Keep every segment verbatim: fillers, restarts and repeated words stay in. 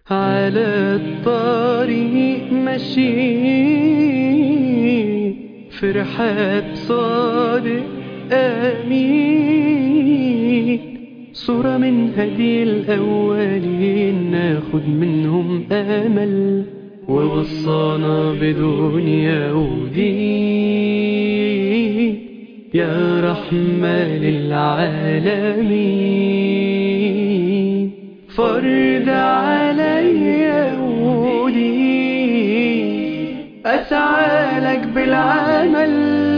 على الطريق ماشي في رحاب صادق آمين، صورة من هدي الأولين ناخد منهم أمل، ووصانا بدنيا ودين يا رحمة للعالمين. فرض عليا ودين أسعى لك بالعمل،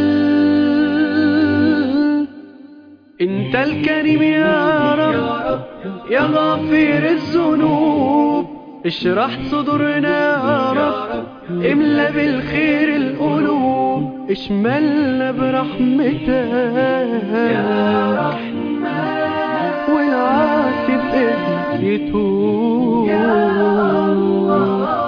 انت الكريم يا رب يا غفير الذنوب، اشرح صدورنا يا رب، املى بالخير القلوب، اشملنا برحمتك يا رحمن، والعاصي بإذنك يتوب يا الله.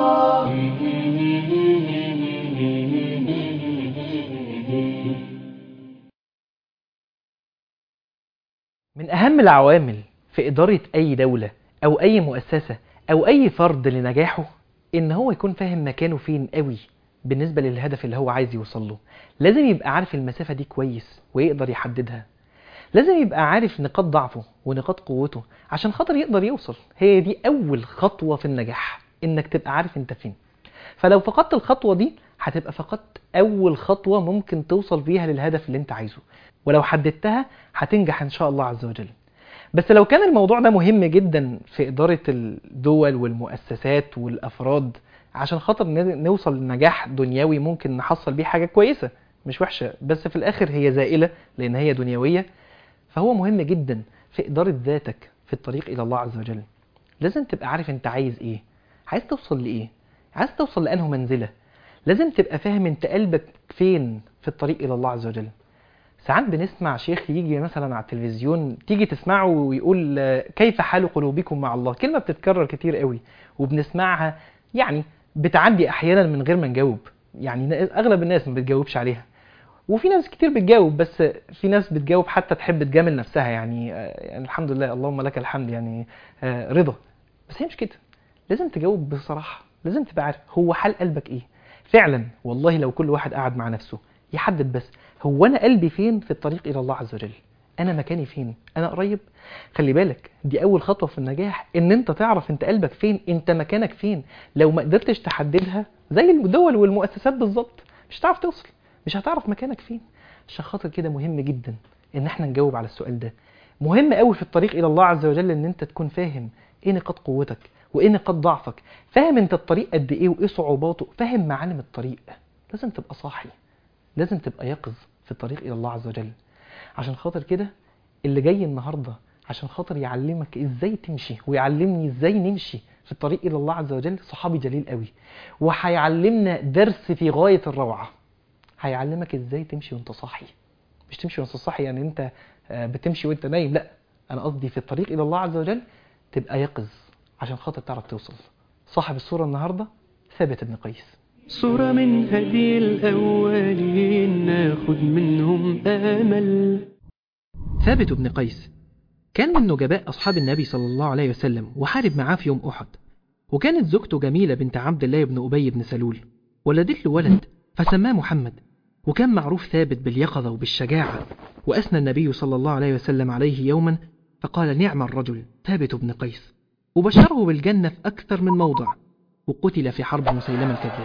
من أهم العوامل في إدارة أي دولة أو أي مؤسسة أو أي فرد لنجاحه إن هو يكون فاهم مكانه فين قوي بالنسبة للهدف اللي هو عايز يوصله. لازم يبقى عارف المسافة دي كويس ويقدر يحددها. لازم يبقى عارف نقاط ضعفه ونقاط قوته عشان خاطر يقدر يوصل. هي دي أول خطوة في النجاح، إنك تبقى عارف أنت فين. فلو فقدت الخطوة دي هتبقى فقدت أول خطوة ممكن توصل فيها للهدف اللي أنت عايزه، ولو حددتها هتنجح إن شاء الله عز وجل. بس لو كان الموضوع ده مهم جدا في إدارة الدول والمؤسسات والأفراد عشان خاطر نوصل لنجاح دنيوي ممكن نحصل بيه حاجة كويسة مش وحشة، بس في الآخر هي زائلة لأن هي دنيوية، فهو مهم جدا في إدارة ذاتك في الطريق إلى الله عز وجل. لازم تبقى عارف أنت عايز إيه، عايز توصل لإيه، عايز توصل لأنه منزلة. لازم تبقى فاهم أنت قلبك فين في الطريق إلى الله عز وجل. ساعات بنسمع شيخ يجي مثلا على التلفزيون تيجي تسمعه ويقول كيف حال قلوبكم مع الله، كلمة بتتكرر كتير قوي وبنسمعها يعني بتعدي أحيانا من غير ما نجاوب، يعني أغلب الناس ما بتجاوبش عليها، وفي ناس كتير بتجاوب، بس في ناس بتجاوب حتى تحب تجامل نفسها، يعني, يعني الحمد لله اللهم لك الحمد، يعني رضا. بس هي مش كده، لازم تجاوب بصراحة. لازم تبقى عارف هو حال قلبك ايه فعلا. والله لو كل واحد قعد مع نفسه يحدد بس هو انا قلبي فين في الطريق الى الله عز وجل، انا مكاني فين، انا قريب. خلي بالك دي اول خطوة في النجاح، ان انت تعرف انت قلبك فين، انت مكانك فين. لو ما قدرتش تحددها زي الدول والمؤسسات بالظبط مش هتعرف توصل، مش هتعرف مكانك فين. عشان خاطر كده مهم جدا ان احنا نجاوب على السؤال ده. مهم قوي في الطريق الى الله عز وجل ان انت تكون فاهم ايه نقاط قوتك وايه نقاط ضعفك، فاهم انت الطريق قد ايه وايه صعوباته، فاهم معالم الطريق. لازم تبقى صاحي، لازم تبقى يقظ في الطريق الى الله عز وجل. عشان خاطر كده اللي جاي النهارده عشان خاطر يعلمك ازاي تمشي ويعلمني ازاي نمشي في الطريق الى الله عز وجل صحابي جليل قوي، وهيعلمنا درس في غاية الروعة. هيعلمك ازاي تمشي وانت صاحي، مش تمشي وانت صاحي يعني انت بتمشي وانت نايم، لا، انا قصدي في الطريق الى الله عز وجل تبقى يقظ عشان خاطر تعرف توصل. صاحب الصورة النهاردة ثابت بن قيس. صورة من هدي الأولين ناخد منهم أمل. ثابت بن قيس كان من نجباء أصحاب النبي صلى الله عليه وسلم، وحارب معاه في يوم أحد. وكانت زوجته جميلة بنت عبد الله بن أبي بن سلول، ولدت له ولد فسماه محمد. وكان معروف ثابت باليقظة وبالشجاعة، وأثنى النبي صلى الله عليه وسلم عليه يوما فقال نعم الرجل ثابت بن قيس، وبشره بالجنة في أكثر من موضع، وقتل في حرب مسيلمة الكذاب.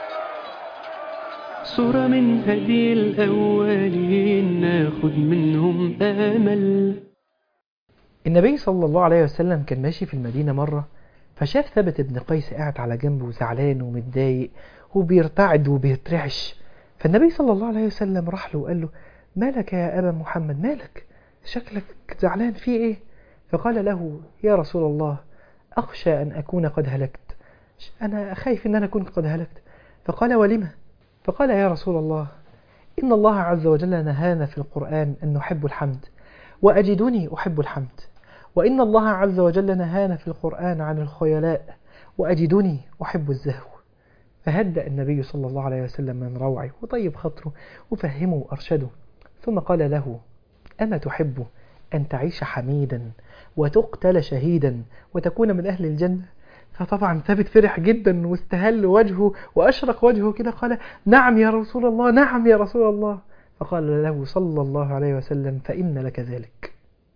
صورة من هدي الأولين ناخد منهم أمل. النبي صلى الله عليه وسلم كان ماشي في المدينة مرة، فشاف ثابت بن قيس قاعد على جنبه زعلان ومتضايق وبيرتعد وبيترعش. فالنبي صلى الله عليه وسلم راح له وقال له مالك يا أبا محمد، مالك شكلك زعلان في ايه؟ فقال له يا رسول الله أخشى أن أكون قد هلكت، أنا خايف أن أنا كنت قد هلكت. فقال ولما؟ فقال يا رسول الله إن الله عز وجل نهانا في القرآن أن نحب الحمد، وأجدني أحب الحمد، وإن الله عز وجل نهانا في القرآن عن الخيلاء، وأجدني أحب الزهو. فهدأ النبي صلى الله عليه وسلم من روعه وطيب خطره وفهمه وأرشده، ثم قال له أما تحب أن تعيش حميدا وتقتل شهيدا وتكون من أهل الجنة؟ فطبعا ثابت فرح جدا واستهل وجهه وأشرق وجهه كده، قال نعم يا رسول الله، نعم يا رسول الله. فقال له صلى الله عليه وسلم فإن لك ذلك.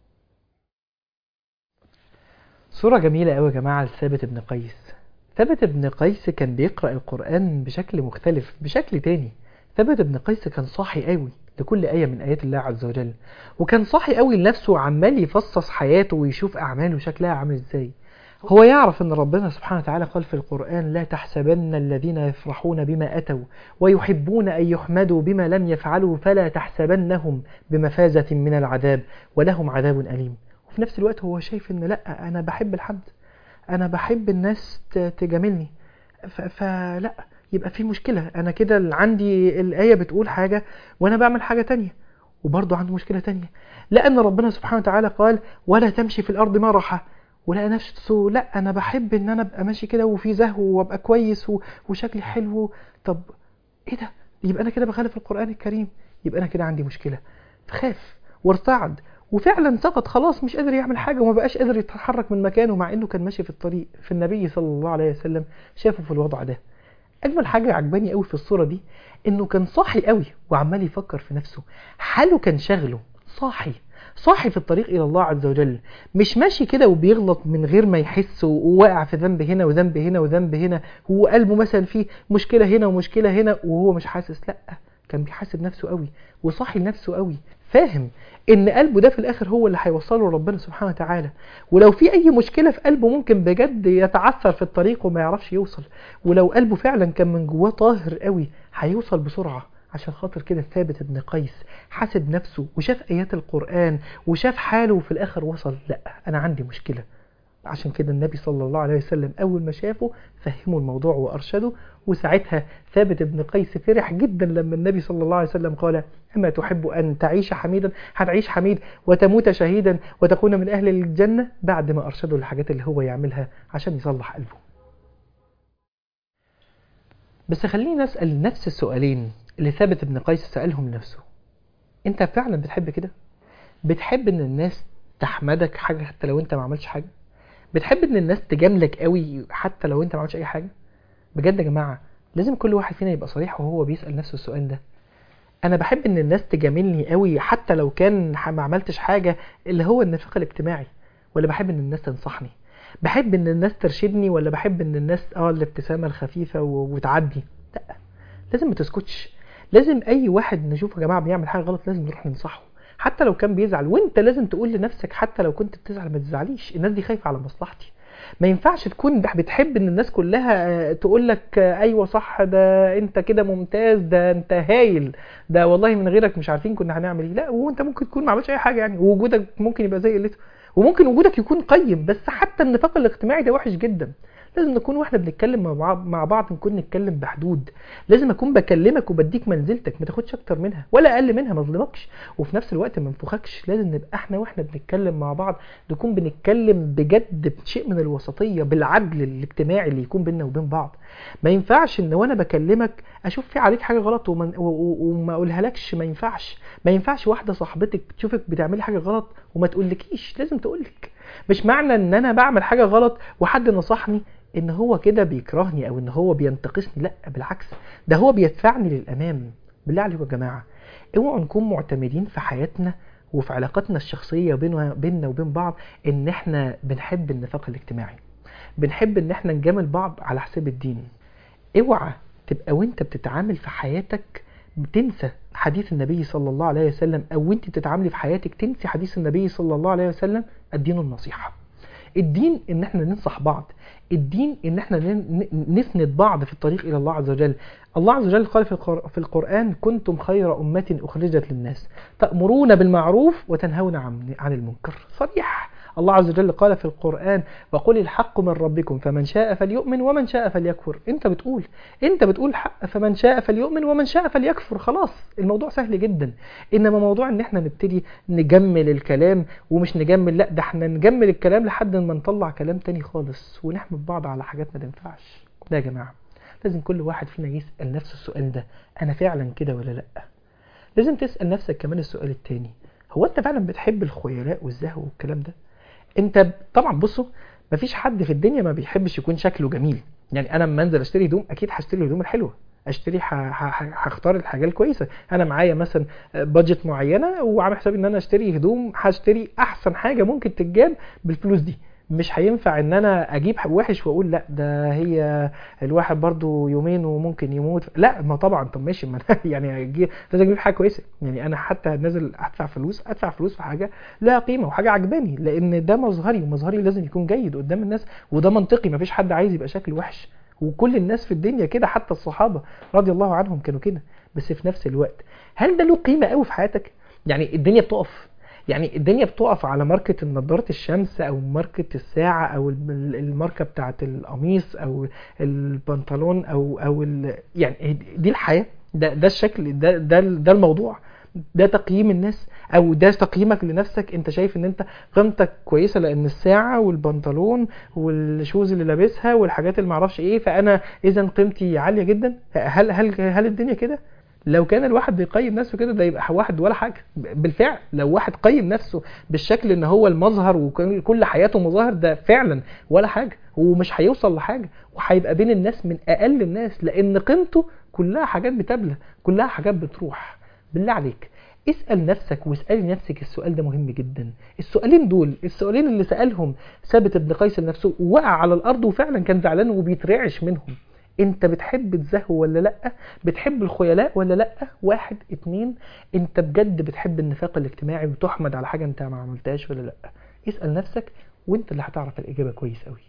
صورة جميلة قوي يا جماعة لثابت بن قيس. ثابت بن قيس كان بيقرأ القرآن بشكل مختلف، بشكل تاني. ثابت بن قيس كان صاحي قوي لكل آية من آيات الله عز وجل، وكان صاحي قوي لنفسه وعمال يفصص حياته ويشوف أعماله شكلها عامل ازاي. هو يعرف ان ربنا سبحانه وتعالى قال في القرآن لا تحسبن الذين يفرحون بما أتوا ويحبون أن يحمدوا بما لم يفعلوا فلا تحسبنهم بمفازة من العذاب ولهم عذاب أليم. وفي نفس الوقت هو شايف ان لا، انا بحب الحمد، انا بحب الناس تجاملني، فلا يبقى في مشكلة. انا كده عندي الآية بتقول حاجة وانا بعمل حاجة تانية، وبرضه عنده مشكلة تانية، لأن ربنا سبحانه وتعالى قال ولا تمشي في الأرض مرحا، ولا نفسه لا انا بحب ان انا ابقى ماشي كده وفي زهو وابقى كويس وشكلي حلو. طب ايه ده؟ يبقى انا كده بخالف القرآن الكريم، يبقى انا كده عندي مشكلة. فخاف وارتعد وفعلا سقط خلاص، مش قادر يعمل حاجة وما بقاش قادر يتحرك من مكانه، مع انه كان ماشي في الطريق. في النبي صلى الله عليه وسلم شافه في الوضع ده. اجمل حاجة عجباني قوي في الصورة دي انه كان صاحي قوي وعمال يفكر في نفسه، حاله كان شغله، صاحي صاحي في الطريق الى الله عز وجل، مش ماشي كده وبيغلط من غير ما يحس وواقع في ذنب هنا وذنب هنا وذنب هنا، وقلبه مثلا فيه مشكلة هنا ومشكلة هنا وهو مش حاسس. لا، كان بيحاسب نفسه قوي وصاحي لنفسه قوي، فاهم ان قلبه ده في الاخر هو اللي هيوصله ربنا سبحانه وتعالى، ولو في اي مشكلة في قلبه ممكن بجد يتعثر في الطريق وما يعرفش يوصل، ولو قلبه فعلا كان من جواه طاهر قوي هيوصل بسرعة. عشان خاطر كده ثابت بن قيس حاسب نفسه وشاف ايات القرآن وشاف حاله، وفي الاخر وصل لا انا عندي مشكلة. عشان كده النبي صلى الله عليه وسلم أول ما شافه فهمه الموضوع وأرشده، وساعتها ثابت بن قيس فرح جدا لما النبي صلى الله عليه وسلم قال أما تحب أن تعيش حميدا، هتعيش حميد وتموت شهيدا وتكون من أهل الجنة، بعد ما أرشده الحاجات اللي هو يعملها عشان يصلح قلبه. بس خلينا نسأل نفس السؤالين اللي ثابت بن قيس سألهم نفسه. أنت فعلا بتحب كده؟ بتحب أن الناس تحمدك حاجة حتى لو أنت ما عملش حاجة؟ بتحب ان الناس تجاملك قوي حتى لو انت ما عملتش اي حاجه؟ بجد يا جماعه لازم كل واحد فينا يبقى صريح وهو بيسال نفسه السؤال ده. انا بحب ان الناس تجاملني قوي حتى لو كان ما عملتش حاجه، اللي هو النفاق الاجتماعي، ولا بحب ان الناس تنصحني؟ بحب ان الناس ترشدني، ولا بحب ان الناس اه الابتسامه الخفيفه وتعدي؟ لا، لازم ما تسكتش. لازم اي واحد نشوفه يا جماعه بيعمل حاجه غلط لازم نروح ننصحه حتى لو كان بيزعل، وانت لازم تقول لنفسك حتى لو كنت بتزعل ما تزعليش، الناس دي خايفه على مصلحتي. ما ينفعش تكون بتحب ان الناس كلها تقول لك ايوه صح، ده انت كده ممتاز، ده انت هايل، ده والله من غيرك مش عارفين كنا هنعمل ايه. لا، وانت ممكن تكون ما عملتش اي حاجه يعني، ووجودك ممكن يبقى زي قلته، وممكن وجودك يكون قيم، بس حتى النفاق الاجتماعي ده وحش جدا. لازم نكون واحنا بنتكلم مع بعض مع بعض نكون نتكلم بحدود. لازم اكون بكلمك وبديك منزلتك، ما تاخدش اكتر منها ولا اقل منها، ما اظلمكش وفي نفس الوقت ما انفخكش. لازم نبقى احنا واحنا بنتكلم مع بعض نكون بنتكلم بجد بشيء من الوسطيه، بالعدل الاجتماعي اللي يكون بيننا وبين بعض. ما ينفعش ان وانا بكلمك اشوف في عليك حاجه غلط وما, وما اقولها لكش. ما ينفعش ما ينفعش واحده صاحبتك تشوفك بتعملي حاجه غلط وما تقولكيش، لازم تقولك. مش معنى ان انا بعمل حاجه غلط وحد نصحني ان هو كده بيكرهني او ان هو بينتقصني، لا بالعكس، ده هو بيدفعني للامام. بالله عليكم يا جماعه اوعوا نكون معتمدين في حياتنا وفي علاقاتنا الشخصيه بيننا وبين بعض ان احنا بنحب النفاق الاجتماعي، بنحب ان احنا نجامل بعض على حساب الدين. اوعى تبقى وانت بتتعامل في حياتك بتنسى حديث النبي صلى الله عليه وسلم، او انت بتتعاملي في حياتك تنسي حديث النبي صلى الله عليه وسلم. الدين النصيحه، الدين ان احنا ننصح بعض، الدين ان احنا نسند بعض في الطريق الى الله عز وجل. الله عز وجل قال في القرآن كنتم خير أمة أخرجت للناس تأمرون بالمعروف وتنهون عن المنكر. صريح. الله عز وجل قال في القرآن وقل الحق من ربكم فمن شاء فليؤمن ومن شاء فليكفر. انت بتقول انت بتقول حق، فمن شاء فليؤمن ومن شاء فليكفر. خلاص الموضوع سهل جدا. انما موضوع ان احنا نبتدي نجمل الكلام ومش نجمل، لا ده احنا نجمل الكلام لحد ما نطلع كلام تاني خالص ونحمد بعض على حاجات ما تنفعش. ده يا جماعة لازم كل واحد فينا يسأل نفسه السؤال ده، انا فعلا كده ولا لا؟ لازم تسأل نفسك كمان السؤال التاني، هو انت فعلا بتحب الخيلاء والزهو والكلام ده؟ انت طبعا بصوا مفيش حد في الدنيا ما بيحبش يكون شكله جميل. يعني انا لما انزل اشتري هدوم اكيد هشتري الهدوم الحلوه، اشتري هختار الحاجه الكويسه. انا معايا مثلا بادجت معينه وعامل حسابي ان انا اشتري هدوم، هشتري احسن حاجه ممكن تتجاب بالفلوس دي. مش هينفع ان انا اجيب وحش واقول لا ده هي الواحد برضو يومين وممكن يموت. لا ما طبعا، طب ماشي، ما يعني اجيب لازم اجيب حاجه كويسه. يعني انا حتى نازل ادفع فلوس ادفع فلوس في حاجه لها قيمه وحاجه عجباني، لان ده مظهري ومظهري لازم يكون جيد قدام الناس، وده منطقي. ما فيش حد عايز يبقى شكله وحش، وكل الناس في الدنيا كده، حتى الصحابه رضي الله عنهم كانوا كده. بس في نفس الوقت هل ده له قيمه قوي في حياتك؟ يعني الدنيا بتقف، يعني الدنيا بتقف على ماركة نظارة الشمس او ماركة الساعة او الماركة بتاعة القميص او البنطلون او او يعني دي الحياة؟ ده ده الشكل، ده ده ده الموضوع، ده تقييم الناس او ده تقييمك لنفسك؟ انت شايف ان انت قيمتك كويسة لان الساعة والبنطلون والشوز اللي لابسها والحاجات اللي معرفش ايه، فانا اذا قيمتي عالية جدا؟ هل هل هل الدنيا كده؟ لو كان الواحد بيقيم نفسه كده ده يبقى واحد ولا حاجة. بالفعل لو واحد قيم نفسه بالشكل ان هو المظهر وكل حياته مظاهر، ده فعلا ولا حاجة، ومش هيوصل لحاجة، وهيبقى بين الناس من اقل الناس، لان قيمته كلها حاجات بتبلى، كلها حاجات بتروح. بالله عليك اسأل نفسك واسألي نفسك السؤال ده مهم جدا. السؤالين دول السؤالين اللي سألهم ثابت بن قيس لنفسه ووقع على الارض وفعلا كان زعلان وبيترعش منهم. انت بتحب الزهو ولا لا؟ بتحب الخيلاء ولا لا؟ واحد اتنين، انت بجد بتحب النفاق الاجتماعي وتحمد على حاجة انت ما عملتهاش ولا لا؟ اسأل نفسك وانت اللي هتعرف الاجابة كويس قوي.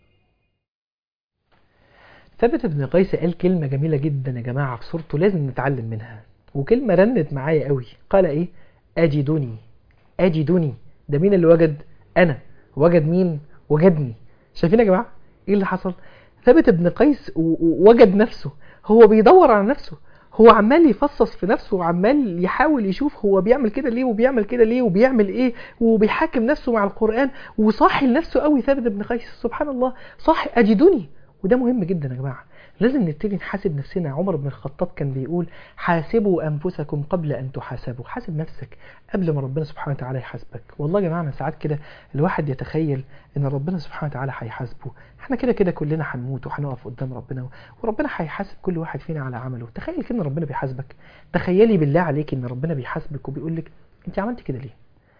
ثابت بن قيس قال كلمة جميلة جدا يا جماعة في صورته لازم نتعلم منها، وكلمة رنت معايا قوي. قال ايه؟ اجدني اجدني. ده مين اللي وجد؟ انا. وجد مين؟ وجدني. شايفين يا جماعة ايه اللي حصل؟ ثابت بن قيس وجد نفسه، هو بيدور على نفسه، هو عمال يفصص في نفسه وعمال يحاول يشوف هو بيعمل كده ليه وبيعمل كده ليه وبيعمل ايه، وبيحاكم نفسه مع القرآن، وصاحي لنفسه قوي ثابت بن قيس. سبحان الله، صاحي اجدني. وده مهم جدا يا جماعة، لازم نبتدي نحاسب نفسنا. عمر بن الخطاب كان بيقول حاسبوا أنفسكم قبل أن تحاسبوا. حاسب نفسك قبل ما ربنا سبحانه وتعالى يحاسبك. والله يا جماعة ساعات كده الواحد يتخيل ان ربنا سبحانه وتعالى هيحاسبه، احنا كده كده كلنا هنموت وهنقف قدام ربنا وربنا هيحاسب كل واحد فينا على عمله. تخيل كده ان ربنا بيحاسبك. تخيلي بالله عليك ان ربنا بيحاسبك وبيقول لك انت عملت كده ليه؟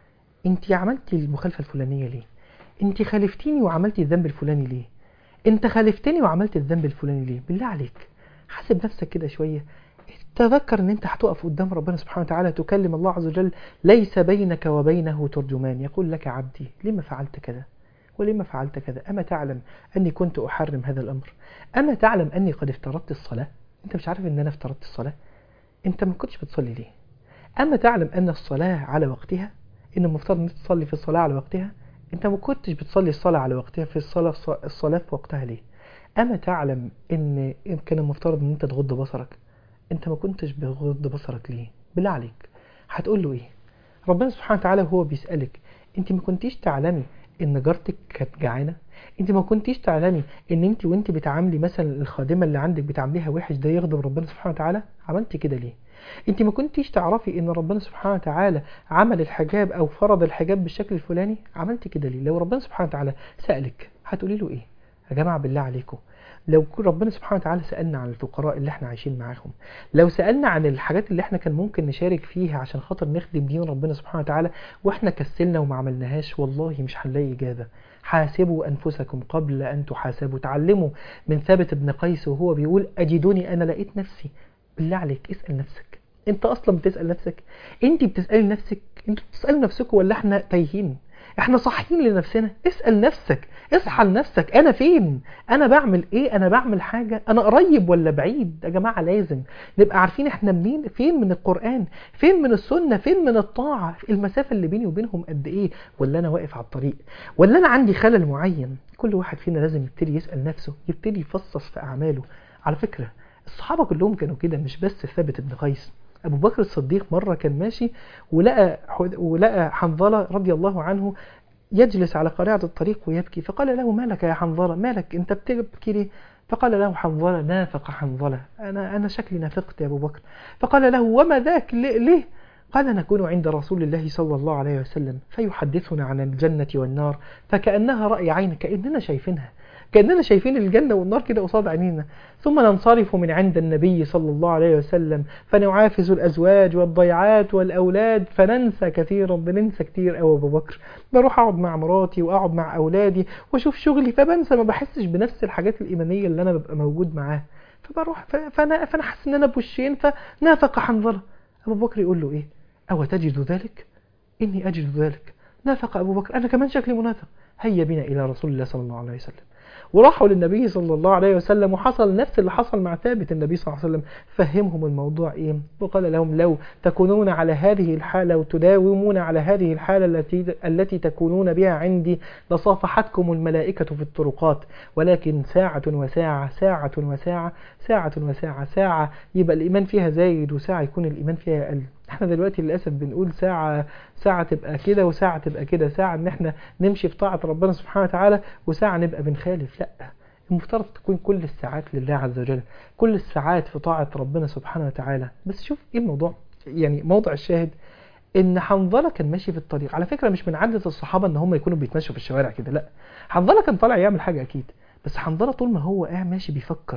انت عملتي المخالفة الفلانية ليه؟ انت خالفتيني وعملتي الذنب الفلاني ليه؟ انت خالفتني وعملت الذنب الفلاني ليه؟ بالله عليك حاسب نفسك كده شوية. تذكر ان انت هتقف قدام ربنا سبحانه وتعالى تكلم الله عز وجل، ليس بينك وبينه ترجمان، يقول لك عبدي لما فعلت كذا ولما فعلت كذا؟ أما تعلم أني كنت أحرم هذا الأمر؟ أما تعلم أني قد افترضت الصلاة؟ أنت مش عارف أن أنا افترضت الصلاة؟ أنت ما كنتش بتصلي ليه؟ أما تعلم أن الصلاة على وقتها؟ إن المفترض أن تصلي في الصلاة على وقتها؟ أنت ما كنتش بتصلي الصلاة على وقتها في الصلاة الصلاة في وقتها ليه؟ أما تعلم أن كان المفترض أن أنت تغض بصرك؟ أنت ما كنتش بغض بصرك ليه؟ بالله عليك هتقول له إيه؟ ربنا سبحانه وتعالى وهو بيسألك أنت ما كنتيش تعلمي ان جارتك كانت جعانه؟ انت ما كنتيش تعلمي ان انت وانت بتعاملي مثلا الخادمه اللي عندك بتعامليها وحش ده يغضب ربنا سبحانه وتعالى؟ عملتي كده ليه؟ انت ما كنتيش تعرفي ان ربنا سبحانه وتعالى عمل الحجاب او فرض الحجاب بالشكل الفلاني؟ عملتي كده ليه؟ لو ربنا سبحانه وتعالى سألك هتقولي له ايه؟ يا جماعه بالله عليكم لو ربنا سبحانه وتعالى سألنا عن الفقراء اللي احنا عايشين معاهم، لو سألنا عن الحاجات اللي احنا كان ممكن نشارك فيها عشان خاطر نخدم دين ربنا سبحانه وتعالى واحنا كسلنا وما عملناهاش، والله مش هنلاقي إجابة. حاسبوا أنفسكم قبل أن تحاسبوا. تعلموا من ثابت بن قيس وهو بيقول أجدوني أنا لقيت نفسي. بالله عليك اسأل نفسك. انت أصلا بتسأل نفسك؟ انت بتسألي نفسك؟ انتوا بتسألوا نفسكم ولا احنا تايهين؟ احنا صاحيين لنفسنا. اسأل نفسك، اصحى لنفسك، انا فين؟ انا بعمل ايه؟ انا بعمل حاجة؟ انا قريب ولا بعيد؟ يا جماعة لازم نبقى عارفين احنا منين، فين من القرآن، فين من السنة، فين من الطاعة، المسافة اللي بيني وبينهم قد ايه، ولا انا واقف على الطريق، ولا انا عندي خلل معين. كل واحد فينا لازم يبتدي يسأل نفسه، يبتدي يفصص في اعماله. على فكرة الصحابة كلهم كانوا كده، مش بس ثابت بن قيس. أبو بكر الصديق مرة كان ماشي ولقى ولقى حنظلة رضي الله عنه يجلس على قارعة الطريق ويبكي، فقال له مالك يا حنظلة؟ مالك أنت بتبكي ليه؟ فقال له حنظلة نافق حنظلة، أنا أنا شكلي نافقت يا أبو بكر. فقال له وما ذاك؟ ليه؟ قال نكون عند رسول الله صلى الله عليه وسلم فيحدثنا عن الجنة والنار فكأنها رأي عين، كأننا شايفينها، كأننا شايفين الجنة والنار كده قصاد عينينا. ثم ننصرف من عند النبي صلى الله عليه وسلم فنعافز الأزواج والضيعات والأولاد فننسى كثيرا، بننسى كتير أو أبو بكر. بروح أقعد مع مراتي وأقعد مع أولادي وأشوف شغلي فبنسى، ما بحسش بنفس الحاجات الإيمانية اللي أنا ببقى موجود معاه. فبروح فأنا فأنا حاسس إن أنا بوشين. فنافق حنظلة. أبو بكر يقول له إيه؟ أو تجد ذلك؟ إني أجد ذلك. نافق أبو بكر، أنا كمان شكلي منافق. هيا بنا إلى رسول الله صلى الله عليه وسلم. وراحوا للنبي صلى الله عليه وسلم وحصل نفس اللي حصل مع ثابت. النبي صلى الله عليه وسلم فهمهم الموضوع إيه، وقال لهم لو تكونون على هذه الحالة وتداومون على هذه الحالة التي التي تكونون بها عندي لصافحتكم الملائكة في الطرقات، ولكن ساعة وساعة ساعة وساعة ساعة وساعة ساعة يبقى الإيمان فيها زايد، وساعة يكون الإيمان فيها أقل. احنا دلوقتي للأسف بنقول ساعة ساعة تبقى كده وساعة تبقى كده، ساعة ان احنا نمشي في طاعة ربنا سبحانه وتعالى وساعة نبقى بنخالف. لا، المفترض تكون كل الساعات لله عز وجل، كل الساعات في طاعة ربنا سبحانه وتعالى. بس شوف ايه الموضوع، يعني موضع الشاهد ان حنظلة كان ماشي في الطريق. على فكرة مش من عادة الصحابة ان هم يكونوا بيتمشوا في الشوارع كده، لا، حنظلة كان طالع يعمل حاجة اكيد. بس حنظلة طول ما هو قاعد ماشي بيفكر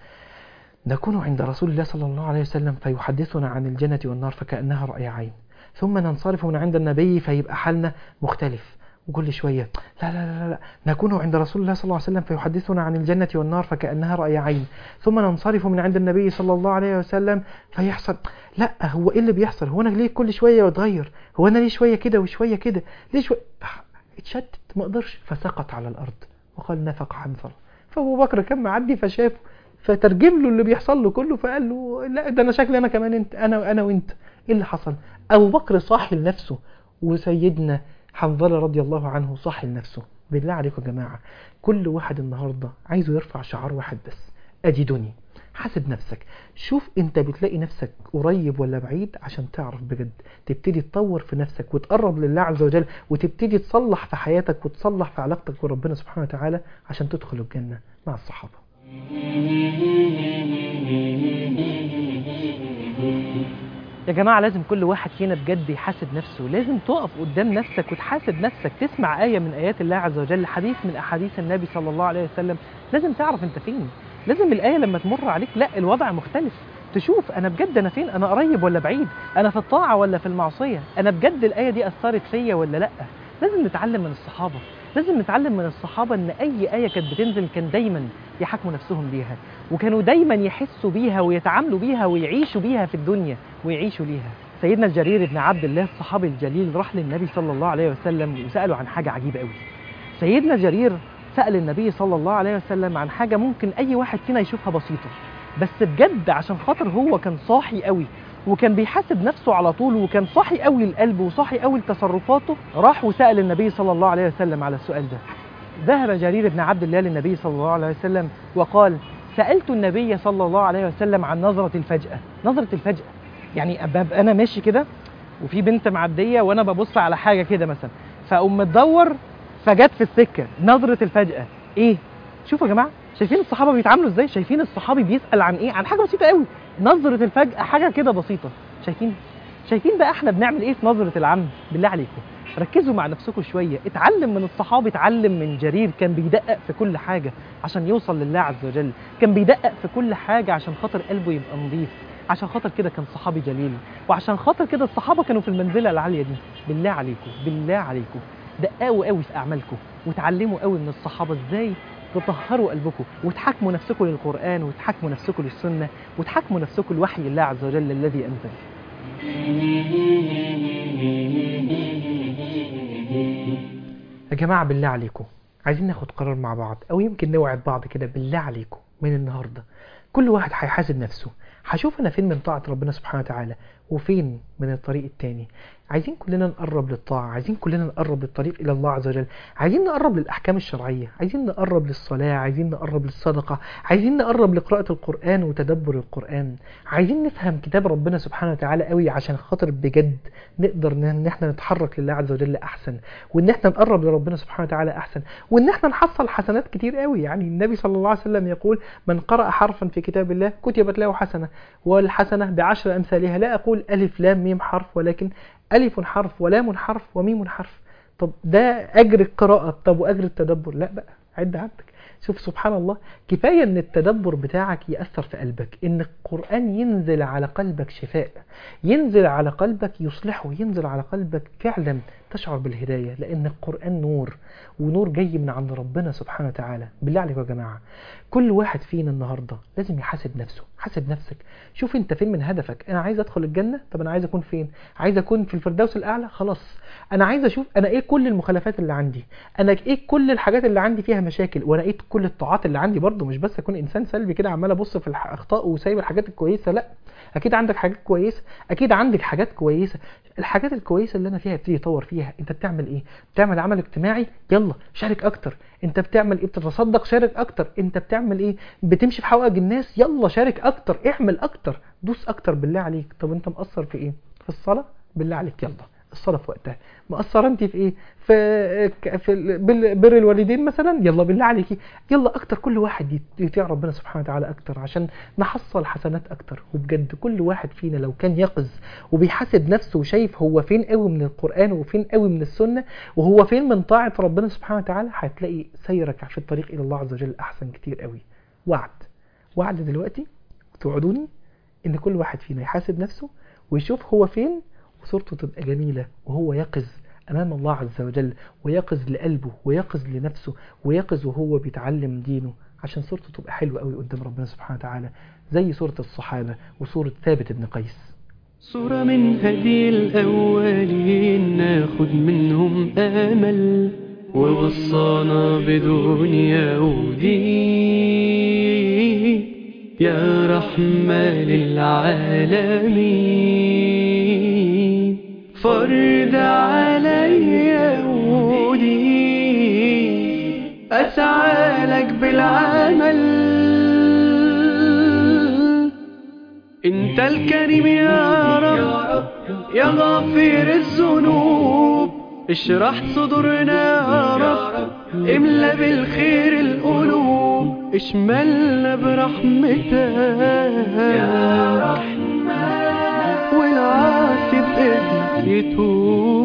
نكون عند رسول الله صلى الله عليه وسلم فيحدثنا عن الجنة والنار فكأنها رأي عين، ثم ننصرف من عند النبي فيبقى حالنا مختلف. وكل شوية لا لا لا لا نكون عند رسول الله صلى الله عليه وسلم فيحدثنا عن الجنة والنار فكأنها رأي عين، ثم ننصرف من عند النبي صلى الله عليه وسلم فيحصل لا، هو ايه اللي بيحصل؟ هو انا ليه كل شوية بتغير؟ هو انا ليه شوية كده وشوية كده؟ ليه شوية اتشتت ما قدرش فسقط على الأرض وقال نفق حنظلة. فأبو بكر كان معدي فشافه فترجم له اللي بيحصل له كله، فقال له لا ده انا شكلي انا كمان انت انا انا وانت. ايه اللي حصل؟ ابو بكر صاحي لنفسه، وسيدنا حنظلة رضي الله عنه صاحي لنفسه. بالله عليكم يا جماعه، كل واحد النهارده عايزه يرفع شعار واحد بس، اجدني. حاسب نفسك، شوف انت بتلاقي نفسك قريب ولا بعيد عشان تعرف بجد تبتدي تطور في نفسك وتقرب لله عز وجل، وتبتدي تصلح في حياتك وتصلح في علاقتك بربنا سبحانه وتعالى عشان تدخل الجنة مع الصحابة. يا جماعة لازم كل واحد فينا بجد يحاسب نفسه، لازم تقف قدام نفسك وتحاسب نفسك، تسمع آية من آيات الله عز وجل، حديث من أحاديث النبي صلى الله عليه وسلم، لازم تعرف انت فين. لازم الآية لما تمر عليك لا الوضع مختلف، تشوف أنا بجد أنا فين، أنا قريب ولا بعيد، أنا في الطاعة ولا في المعصية، أنا بجد الآية دي أثرت فيا ولا لأ. لازم نتعلم من الصحابة، لازم نتعلم من الصحابة ان اي آية كانت بتنزل كان دايما يحكموا نفسهم بيها، وكانوا دايما يحسوا بيها ويتعاملوا بيها ويعيشوا بيها في الدنيا ويعيشوا ليها. سيدنا الجرير بن عبد الله الصحابي الجليل راح للنبي صلى الله عليه وسلم وسأله عن حاجة عجيبة قوي. سيدنا جرير سأل النبي صلى الله عليه وسلم عن حاجة ممكن اي واحد فينا يشوفها بسيطة، بس بجد عشان خاطر هو كان صاحي قوي وكان بيحاسب نفسه على طول وكان صاحي قوي القلب وصاحي قوي لتصرفاته، راح وسأل النبي صلى الله عليه وسلم على السؤال ده. ذهب جرير بن عبد الله للنبي صلى الله عليه وسلم وقال: سألت النبي صلى الله عليه وسلم عن نظرة الفجأة. نظرة الفجأة يعني أبقى أنا ماشي كده وفي بنت معدية وأنا ببص على حاجة كده مثلا، فأقوم متدور فجت في السكة. نظرة الفجأة إيه؟ شوفوا يا جماعة، شايفين الصحابة بيتعاملوا إزاي؟ شايفين الصحابي بيسأل عن إيه؟ عن حاجة بسيطة قوي، نظرة الفجأة، حاجة كده بسيطة. شايفين؟ شايفين بقى احنا بنعمل ايه في نظرة العم؟ بالله عليكم ركزوا مع نفسكم شوية، اتعلم من الصحابة، اتعلم من جرير، كان بيدقق في كل حاجة عشان يوصل لله عز وجل، كان بيدقق في كل حاجة عشان خاطر قلبه يبقى نظيف، عشان خاطر كده كان صحابي جليل، وعشان خاطر كده الصحابة كانوا في المنزلة العالية دي. بالله عليكم بالله عليكم دققوا قوي في أعمالكم وتعلموا قوي من الصحابة ازاي تطهروا قلبكم وتحكموا نفسكم للقرآن وتحكموا نفسكم للسنة وتحكموا نفسكم لوحي الله عز وجل الذي أنزل. يا جماعة بالله عليكم عايزين ناخد قرار مع بعض، أو يمكن نوعد بعض كده. بالله عليكم من النهاردة كل واحد هيحاسب نفسه، هشوف أنا فين من طاعة ربنا سبحانه وتعالى وفين من الطريق التاني. عايزين كلنا نقرب للطاعة، عايزين كلنا نقرب للطريق إلى الله عز وجل، عايزين نقرب للأحكام الشرعية، عايزين نقرب للصلاة، عايزين نقرب للصدقة، عايزين نقرب لقراءة القرآن وتدبر القرآن، عايزين نفهم كتاب ربنا سبحانه وتعالى قوي عشان خاطر بجد نقدر ان احنا نتحرك لله عز وجل أحسن، وان احنا نقرب لربنا سبحانه وتعالى أحسن، وان احنا نحصل حسنات كتير قوي. يعني النبي صلى الله عليه وسلم يقول: من قرأ حرفا في كتاب الله كتبت له حسنة، والحسنة بعشر أمثالها، لا أقول نقول ألف لام ميم حرف، ولكن ألف حرف ولام حرف وميم حرف. طب ده أجر القراءة، طب وأجر التدبر؟ لا بقى، عد عندك. شوف سبحان الله، كفاية ان التدبر بتاعك يأثر في قلبك، ان القرآن ينزل على قلبك شفاء، ينزل على قلبك يصلحه، ينزل على قلبك فعلا تشعر بالهداية، لان القرآن نور، ونور جاي من عند ربنا سبحانه وتعالى. بالله عليكم يا جماعة، كل واحد فينا النهاردة لازم يحاسب نفسه. حاسب نفسك، شوف انت فين من هدفك. انا عايز ادخل الجنة، طب انا عايز اكون فين؟ عايز اكون في الفردوس الاعلى، خلاص انا عايز اشوف انا ايه كل المخالفات اللي عندي، انا ايه كل الحاجات اللي عندي فيها مشاكل، وانا ايه كل الطاعات اللي عندي برضو. مش بس اكون انسان سلبي كده عمال ابص في الاخطاء وسايب الحاجات الكويسة، لا، اكيد عندك حاجات كويسة، اكيد عندك حاجات كويسة. الحاجات الكويسة اللي انا فيها ابتدي اطور فيها. انت بتعمل ايه؟ بتعمل عمل اجتماعي، يلا شارك اكتر. انت بتعمل ايه؟ بتتصدق، شارك اكتر. انت بتعمل ايه؟ بتمشي في حوائج الناس، يلا شارك اكتر، اعمل اكتر، دوس اكتر بالله عليك. طب انت مقصر في ايه؟ في الصلاة؟ بالله عليك يلا الصلاة في وقتها. مقصر انت في ايه؟ في في بر الوالدين مثلا، يلا بالله عليكي يلا اكتر. كل واحد يطيع ربنا سبحانه وتعالى اكتر عشان نحصل حسنات اكتر. وبجد كل واحد فينا لو كان يقظ وبيحاسب نفسه وشايف هو فين قوي من القرآن وفين قوي من السنة وهو فين من طاعة ربنا سبحانه وتعالى، هتلاقي سيرك في الطريق الى الله عز وجل احسن كتير قوي. وعد وعد دلوقتي توعدوني ان كل واحد فينا يحاسب نفسه ويشوف هو فين، وصورته تبقى جميلة وهو يقظ أمام الله عز وجل، ويقظ لقلبه ويقظ لنفسه ويقظ وهو بيتعلم دينه، عشان صورته تبقى حلوة قوي قدام ربنا سبحانه وتعالى، زي صورة الصحابة وصورة ثابت بن قيس. صورة من هدي الأولين ناخد منهم آمل، ووصانا بدنيا ودين يا رحمة للعالمين. فرد علي ودين أسعى لك بالعمل، انت الكريم يا رب يا غفير الذنوب. اشرح صدورنا يا رب، املا بالخير القلوب. اشملنا برحمتك يا رحمن، والعاصي بإذنك يتوب.